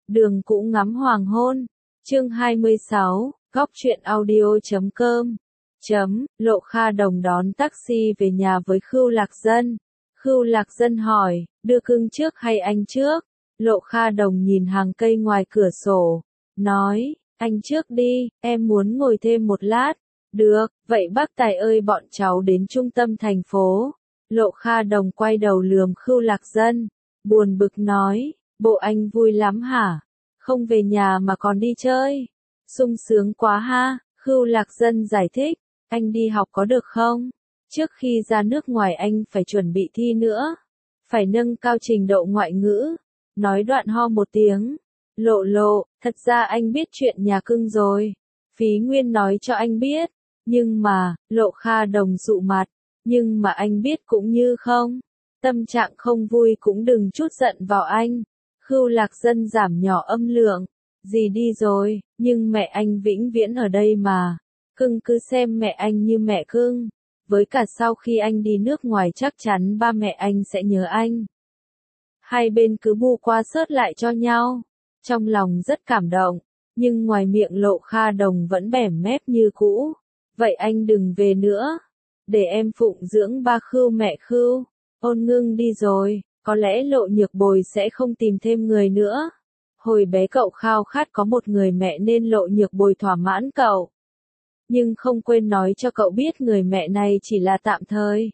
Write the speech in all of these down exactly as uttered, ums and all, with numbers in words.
Đường cũ ngắm hoàng hôn. Chương hai mươi sáu, góc truyện audio.com. Chấm, Lộ Kha Đồng đón taxi về nhà với Khưu Lạc Dân. Khưu Lạc Dân hỏi, đưa cưng trước hay anh trước? Lộ Kha Đồng nhìn hàng cây ngoài cửa sổ, nói, anh trước đi, em muốn ngồi thêm một lát. Được, vậy bác Tài ơi, bọn cháu đến trung tâm thành phố. Lộ Kha Đồng quay đầu lườm Khưu Lạc Dân, buồn bực nói, bộ anh vui lắm hả? Không về nhà mà còn đi chơi. Sung sướng quá ha. Khưu Lạc Dân giải thích, anh đi học có được không? Trước khi ra nước ngoài anh phải chuẩn bị thi nữa. Phải nâng cao trình độ ngoại ngữ. Nói đoạn ho một tiếng. Lộ lộ, thật ra anh biết chuyện nhà cưng rồi. Phí Nguyên nói cho anh biết. Nhưng mà, Lộ Kha Đồng dụ mặt. Nhưng mà anh biết cũng như không. Tâm trạng không vui cũng đừng chút giận vào anh. Khưu Lạc Dân giảm nhỏ âm lượng. Dì đi rồi, nhưng mẹ anh vĩnh viễn ở đây mà. Cưng cứ xem mẹ anh như mẹ cưng. Với cả sau khi anh đi nước ngoài chắc chắn ba mẹ anh sẽ nhớ anh. Hai bên cứ bu qua sớt lại cho nhau. Trong lòng rất cảm động, nhưng ngoài miệng Lộ Kha Đồng vẫn bẻm mép như cũ. Vậy anh đừng về nữa. Để em phụng dưỡng ba Khưu mẹ Khưu. Ôn Ngưng đi rồi, có lẽ Lộ Nhược Bồi sẽ không tìm thêm người nữa. Hồi bé cậu khao khát có một người mẹ nên Lộ Nhược Bồi thỏa mãn cậu. Nhưng không quên nói cho cậu biết người mẹ này chỉ là tạm thời.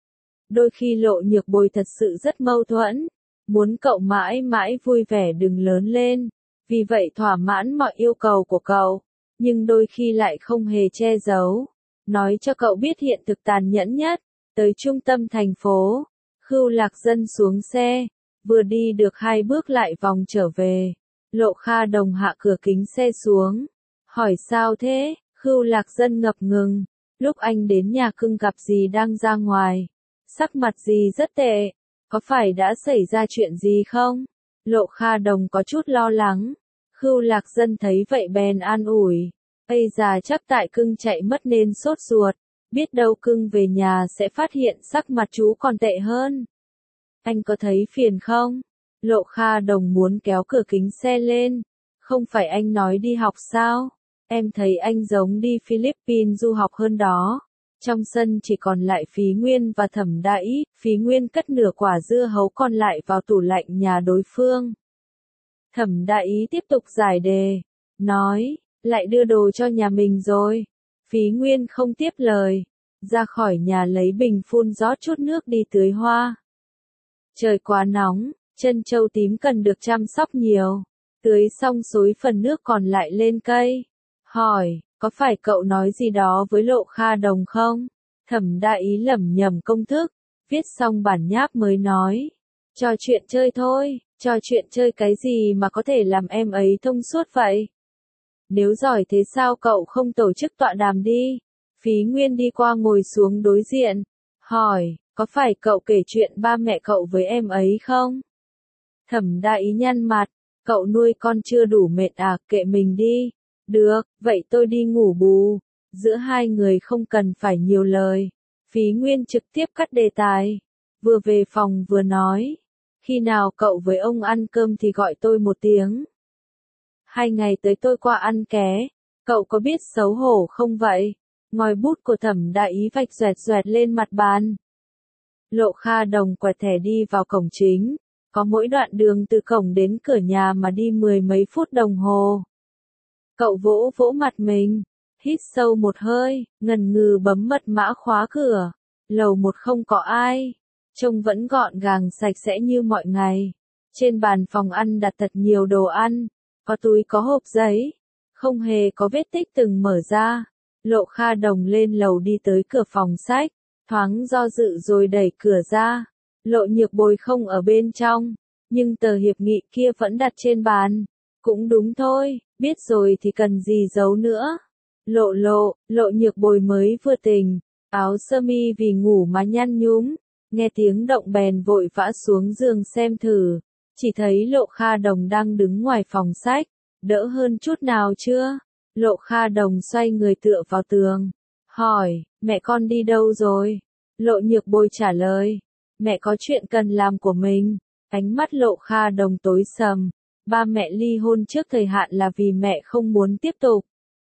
Đôi khi Lộ Nhược Bồi thật sự rất mâu thuẫn. Muốn cậu mãi mãi vui vẻ đừng lớn lên. Vì vậy thỏa mãn mọi yêu cầu của cậu. Nhưng đôi khi lại không hề che giấu. Nói cho cậu biết hiện thực tàn nhẫn nhất. Tới trung tâm thành phố. Khưu Lạc Dân xuống xe. Vừa đi được hai bước lại vòng trở về. Lộ Kha Đồng hạ cửa kính xe xuống. Hỏi sao thế? Khưu Lạc Dân ngập ngừng. Lúc anh đến nhà cưng gặp dì đang ra ngoài. Sắc mặt dì rất tệ. Có phải đã xảy ra chuyện gì không? Lộ Kha Đồng có chút lo lắng. Khưu Lạc Dân thấy vậy bèn an ủi. Ây già, chắc tại cưng chạy mất nên sốt ruột. Biết đâu cưng về nhà sẽ phát hiện sắc mặt chú còn tệ hơn. Anh có thấy phiền không? Lộ Kha Đồng muốn kéo cửa kính xe lên. Không phải anh nói đi học sao? Em thấy anh giống đi Philippines du học hơn đó. Trong sân chỉ còn lại Phí Nguyên và Thẩm Đại Ý. Phí Nguyên cất nửa quả dưa hấu còn lại vào tủ lạnh nhà đối phương. Thẩm Đại Ý tiếp tục giải đề. Nói, lại đưa đồ cho nhà mình rồi. Phí Nguyên không tiếp lời. Ra khỏi nhà lấy bình phun rót chút nước đi tưới hoa. Trời quá nóng, chân trâu tím cần được chăm sóc nhiều. Tưới xong xối phần nước còn lại lên cây. Hỏi, có phải cậu nói gì đó với Lộ Kha Đồng không? Thẩm Đại Ý lẩm nhẩm công thức, viết xong bản nháp mới nói. Trò chuyện chơi thôi, trò chuyện chơi cái gì mà có thể làm em ấy thông suốt vậy? Nếu giỏi thế sao cậu không tổ chức tọa đàm đi? Phí Nguyên đi qua ngồi xuống đối diện. Hỏi, có phải cậu kể chuyện ba mẹ cậu với em ấy không? Thẩm Đại Ý nhăn mặt, cậu nuôi con chưa đủ mệt à, kệ mình đi. Được, vậy tôi đi ngủ bù. Giữa hai người không cần phải nhiều lời. Phí Nguyên trực tiếp cắt đề tài. Vừa về phòng vừa nói. Khi nào cậu với ông ăn cơm thì gọi tôi một tiếng. Hai ngày tới tôi qua ăn ké. Cậu có biết xấu hổ không vậy? Ngòi bút của Thẩm Đại Ý vạch doẹt doẹt lên mặt bàn. Lộ Kha Đồng quẹt thẻ đi vào cổng chính. Có mỗi đoạn đường từ cổng đến cửa nhà mà đi mười mấy phút đồng hồ. Cậu vỗ vỗ mặt mình, hít sâu một hơi, ngần ngừ bấm mật mã khóa cửa. Lầu một không có ai, trông vẫn gọn gàng sạch sẽ như mọi ngày. Trên bàn phòng ăn đặt thật nhiều đồ ăn, có túi có hộp giấy, không hề có vết tích từng mở ra. Lộ Kha Đồng lên lầu đi tới cửa phòng sách, thoáng do dự rồi đẩy cửa ra. Lộ Nhược Bồi không ở bên trong, nhưng tờ hiệp nghị kia vẫn đặt trên bàn. Cũng đúng thôi, biết rồi thì cần gì giấu nữa. Lộ lộ, Lộ Nhược Bồi mới vừa tỉnh, áo sơ mi vì ngủ mà nhăn nhúm, nghe tiếng động bèn vội vã xuống giường xem thử, chỉ thấy Lộ Kha Đồng đang đứng ngoài phòng sách, đỡ hơn chút nào chưa? Lộ Kha Đồng xoay người tựa vào tường, hỏi, mẹ con đi đâu rồi? Lộ Nhược Bồi trả lời, mẹ có chuyện cần làm của mình. Ánh mắt Lộ Kha Đồng tối sầm. ba mẹ ly hôn trước thời hạn là vì mẹ không muốn tiếp tục?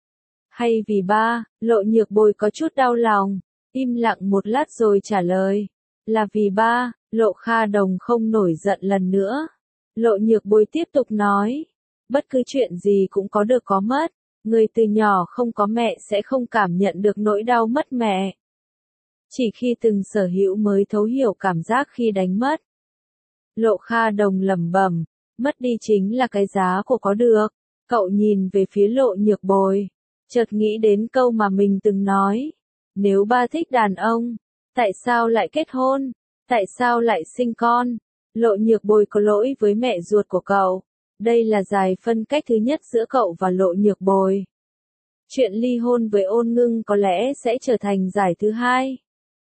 Hay vì ba? Lộ Nhược Bồi có chút đau lòng, im lặng một lát rồi trả lời. Là vì ba. Lộ Kha Đồng không nổi giận lần nữa. Lộ Nhược Bồi tiếp tục nói. Bất cứ chuyện gì cũng có được có mất. Người từ nhỏ không có mẹ sẽ không cảm nhận được nỗi đau mất mẹ. Chỉ khi từng sở hữu mới thấu hiểu cảm giác khi đánh mất. Lộ Kha Đồng lẩm bẩm, mất đi chính là cái giá của có được. Cậu nhìn về phía Lộ Nhược Bồi, chợt nghĩ đến câu mà mình từng nói. Nếu ba thích đàn ông, tại sao lại kết hôn? Tại sao lại sinh con? Lộ Nhược Bồi có lỗi với mẹ ruột của cậu. Đây là giải phân cách thứ nhất giữa cậu và Lộ Nhược Bồi. Chuyện ly hôn với Ôn Ngưng có lẽ sẽ trở thành giải thứ hai.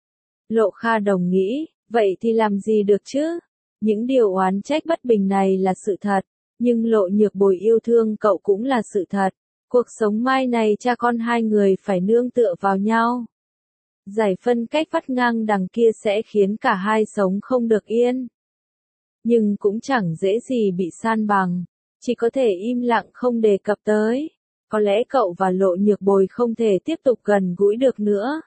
Lộ Kha Đồng nghĩ, vậy thì làm gì được chứ? Những điều oán trách bất bình này là sự thật, nhưng Lộ Nhược Bồi yêu thương cậu cũng là sự thật. Cuộc sống mai này cha con hai người phải nương tựa vào nhau. Giải phân cách vắt ngang đằng kia sẽ khiến cả hai sống không được yên. Nhưng cũng chẳng dễ gì bị san bằng, chỉ có thể im lặng không đề cập tới. Có lẽ cậu và Lộ Nhược Bồi không thể tiếp tục gần gũi được nữa.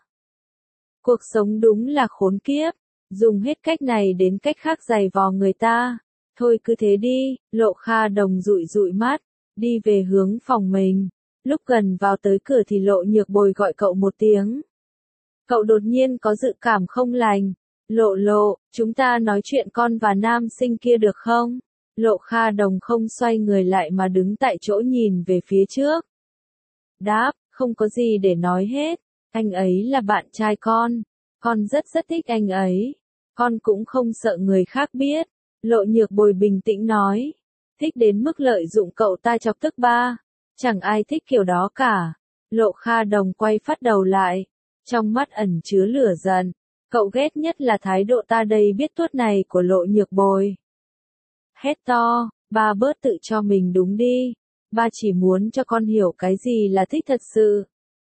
Cuộc sống đúng là khốn kiếp, dùng hết cách này đến cách khác giày vò người ta. Thôi cứ thế đi, Lộ Kha Đồng dụi dụi mắt, đi về hướng phòng mình. Lúc gần vào tới cửa thì Lộ Nhược Bồi gọi cậu một tiếng. Cậu đột nhiên có dự cảm không lành. Lộ Lộ, chúng ta nói chuyện con và nam sinh kia được không? Lộ Kha Đồng không xoay người lại mà đứng tại chỗ nhìn về phía trước. Đáp, không có gì để nói hết. Anh ấy là bạn trai con. Con rất rất thích anh ấy. Con cũng không sợ người khác biết. Lộ Nhược Bồi bình tĩnh nói. Thích đến mức lợi dụng cậu ta chọc tức ba. Chẳng ai thích kiểu đó cả. Lộ Kha Đồng quay phát đầu lại. Trong mắt ẩn chứa lửa giận. Cậu ghét nhất là thái độ ta đây biết tuốt này của Lộ Nhược Bồi. Hét to, ba bớt tự cho mình đúng đi. Ba chỉ muốn cho con hiểu cái gì là thích thật sự.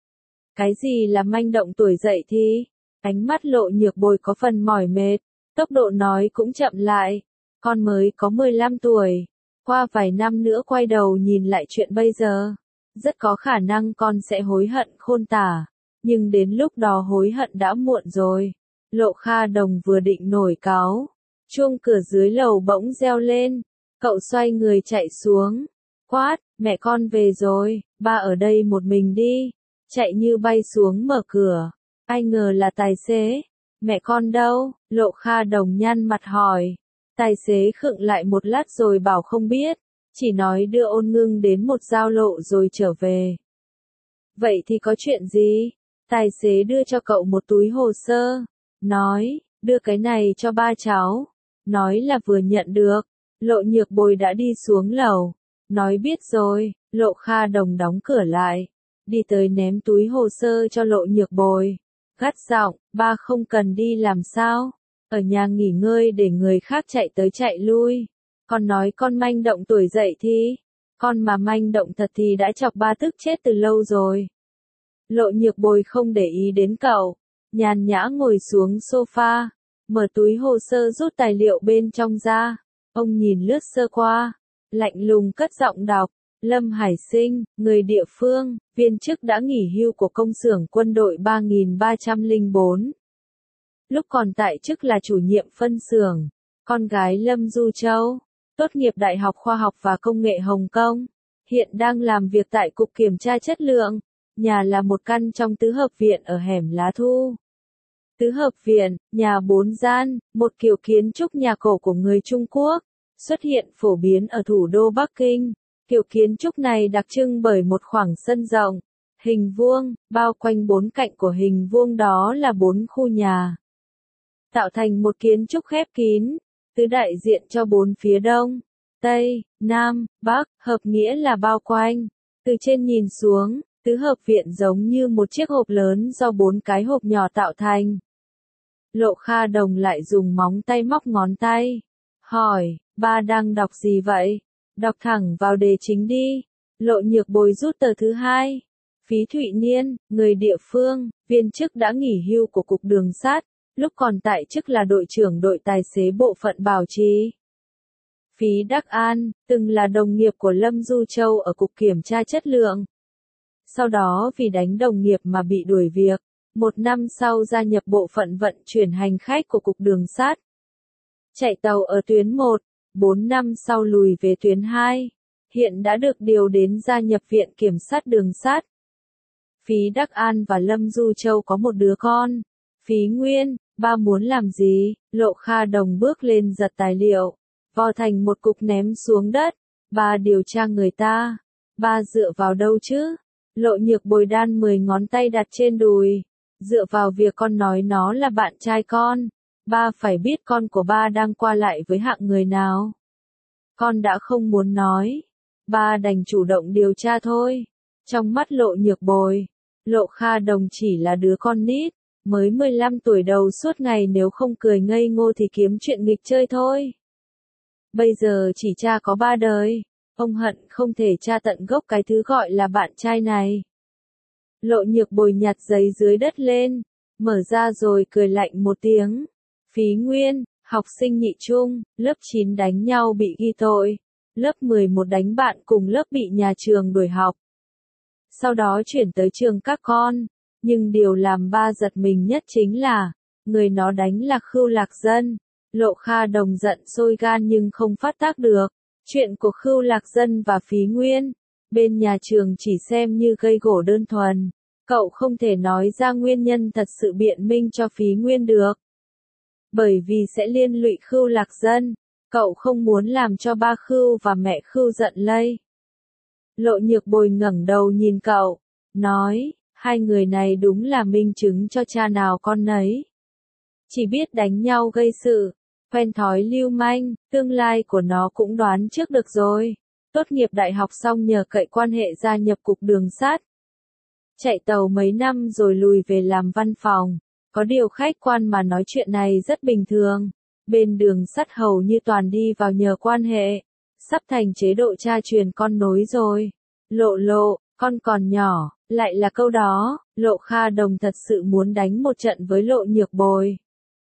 Cái gì là manh động tuổi dậy thì. Ánh mắt Lộ Nhược Bồi có phần mỏi mệt. Tốc độ nói cũng chậm lại. Con mới có mười lăm tuổi. Qua vài năm nữa quay đầu nhìn lại chuyện bây giờ. Rất có khả năng con sẽ hối hận khôn tả. Nhưng đến lúc đó hối hận đã muộn rồi. Lộ Kha Đồng vừa định nổi cáu. Chuông cửa dưới lầu bỗng reo lên. Cậu xoay người chạy xuống. Quát, mẹ con về rồi, ba ở đây một mình đi. Chạy như bay xuống mở cửa. Ai ngờ là tài xế. Mẹ con đâu? Lộ Kha Đồng nhăn mặt hỏi. Tài xế khựng lại một lát rồi bảo không biết. Chỉ nói đưa Ôn Ngưng đến một giao lộ rồi trở về. Vậy thì có chuyện gì? Tài xế đưa cho cậu một túi hồ sơ. Nói, đưa cái này cho ba cháu. Nói là vừa nhận được. Lộ Nhược Bồi đã đi xuống lầu. Nói biết rồi, Lộ Kha Đồng đóng cửa lại. Đi tới ném túi hồ sơ cho Lộ Nhược Bồi. Gắt giọng, ba không cần đi làm sao? Ở nhà nghỉ ngơi để người khác chạy tới chạy lui. Con nói con manh động tuổi dậy thì. Con mà manh động thật thì đã chọc ba tức chết từ lâu rồi. Lộ Nhược Bồi không để ý đến cậu. Nhàn nhã ngồi xuống sofa. Mở túi hồ sơ rút tài liệu bên trong ra. Ông nhìn lướt sơ qua. Lạnh lùng cất giọng đọc. Lâm Hải Sinh, người địa phương, viên chức đã nghỉ hưu của công xưởng quân đội ba nghìn ba trăm lẻ bốn. Lúc còn tại chức là chủ nhiệm phân xưởng. Con gái Lâm Du Châu. Tốt nghiệp Đại học Khoa học và Công nghệ Hồng Kông. Hiện đang làm việc tại Cục Kiểm tra Chất lượng. Nhà là một căn trong tứ hợp viện ở hẻm Lá Thu. Tứ hợp viện, nhà bốn gian, một kiểu kiến trúc nhà cổ của người Trung Quốc. Xuất hiện phổ biến ở thủ đô Bắc Kinh. Kiểu kiến trúc này đặc trưng bởi một khoảng sân rộng, hình vuông, bao quanh bốn cạnh của hình vuông đó là bốn khu nhà. Tạo thành một kiến trúc khép kín, tứ đại diện cho bốn phía đông, tây, nam, bắc, hợp nghĩa là bao quanh. Từ trên nhìn xuống, tứ hợp viện giống như một chiếc hộp lớn do bốn cái hộp nhỏ tạo thành. Lộ Kha Đồng lại dùng móng tay móc ngón tay. Hỏi, ba đang đọc gì vậy? Đọc thẳng vào đề chính đi. Lộ Nhược Bồi rút tờ thứ hai. Phí Thụy Niên, người địa phương, viên chức đã nghỉ hưu của Cục Đường sắt, lúc còn tại chức là đội trưởng đội tài xế bộ phận bảo trì. Phí Đắc An, từng là đồng nghiệp của Lâm Du Châu ở Cục Kiểm tra Chất lượng. Sau đó vì đánh đồng nghiệp mà bị đuổi việc, một năm sau gia nhập bộ phận vận chuyển hành khách của Cục Đường sắt. Chạy tàu ở tuyến một, bốn năm sau lùi về tuyến hai, hiện đã được điều đến gia nhập Viện Kiểm sát Đường sắt. Phí Đắc An và Lâm Du Châu có một đứa con, Phí Nguyên. Ba muốn làm gì? Lộ Kha Đồng bước lên giật tài liệu, vò thành một cục ném xuống đất. Ba điều tra người ta. Ba dựa vào đâu chứ? Lộ Nhược Bồi đan mười ngón tay đặt trên đùi. Dựa vào việc con nói nó là bạn trai con. Ba phải biết con của ba đang qua lại với hạng người nào. Con đã không muốn nói. Ba đành chủ động điều tra thôi. Trong mắt Lộ Nhược Bồi, Lộ Kha Đồng chỉ là đứa con nít, mới mười lăm tuổi đầu suốt ngày nếu không cười ngây ngô thì kiếm chuyện nghịch chơi thôi. Bây giờ chỉ cha có ba đời, ông hận không thể tra tận gốc cái thứ gọi là bạn trai này. Lộ Nhược Bồi nhặt giấy dưới đất lên, mở ra rồi cười lạnh một tiếng. Phí Nguyên, học sinh nhị trung, lớp chín đánh nhau bị ghi tội, lớp mười một đánh bạn cùng lớp bị nhà trường đuổi học. Sau đó chuyển tới trường các con, nhưng điều làm ba giật mình nhất chính là, người nó đánh là Khưu Lạc Dân. Lộ Kha Đồng giận sôi gan nhưng không phát tác được. Chuyện của Khưu Lạc Dân và Phí Nguyên, bên nhà trường chỉ xem như gây gổ đơn thuần. Cậu không thể nói ra nguyên nhân thật sự biện minh cho Phí Nguyên được. Bởi vì sẽ liên lụy Khưu Lạc Dân, cậu không muốn làm cho ba Khưu và mẹ Khưu giận lây. Lộ Nhược Bồi ngẩng đầu nhìn cậu, nói, hai người này đúng là minh chứng cho cha nào con nấy. Chỉ biết đánh nhau gây sự, quen thói lưu manh, tương lai của nó cũng đoán trước được rồi. Tốt nghiệp đại học xong nhờ cậy quan hệ gia nhập Cục Đường sắt. Chạy tàu mấy năm rồi lùi về làm văn phòng. Có điều khách quan mà nói chuyện này rất bình thường. Bên Đường sắt hầu như toàn đi vào nhờ quan hệ. Sắp thành chế độ cha truyền con nối rồi. Lộ lộ, con còn nhỏ, lại là câu đó. Lộ Kha Đồng thật sự muốn đánh một trận với Lộ Nhược Bồi.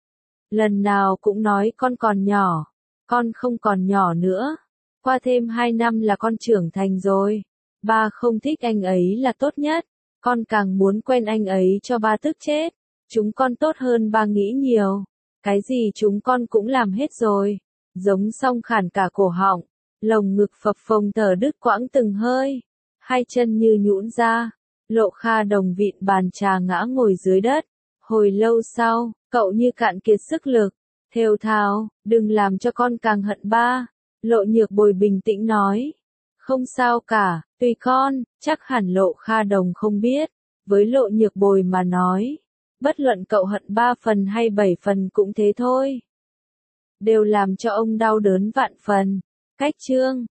Lần nào cũng nói con còn nhỏ. Con không còn nhỏ nữa. Qua thêm hai năm là con trưởng thành rồi. Ba không thích anh ấy là tốt nhất. Con càng muốn quen anh ấy cho ba tức chết. Chúng con tốt hơn ba nghĩ nhiều. Cái gì chúng con cũng làm hết rồi. Giống xong khản cả cổ họng. Lồng ngực phập phồng thở đứt quãng từng hơi. Hai chân như nhũn ra. Lộ Kha Đồng vịn bàn trà ngã ngồi dưới đất. Hồi lâu sau, cậu như cạn kiệt sức lực. Thều thào, đừng làm cho con càng hận ba. Lộ Nhược Bồi bình tĩnh nói. Không sao cả, tùy con, chắc hẳn Lộ Kha Đồng không biết. Với Lộ Nhược Bồi mà nói, bất luận cậu hận ba phần hay bảy phần cũng thế thôi. Đều làm cho ông đau đớn vạn phần. Cách chương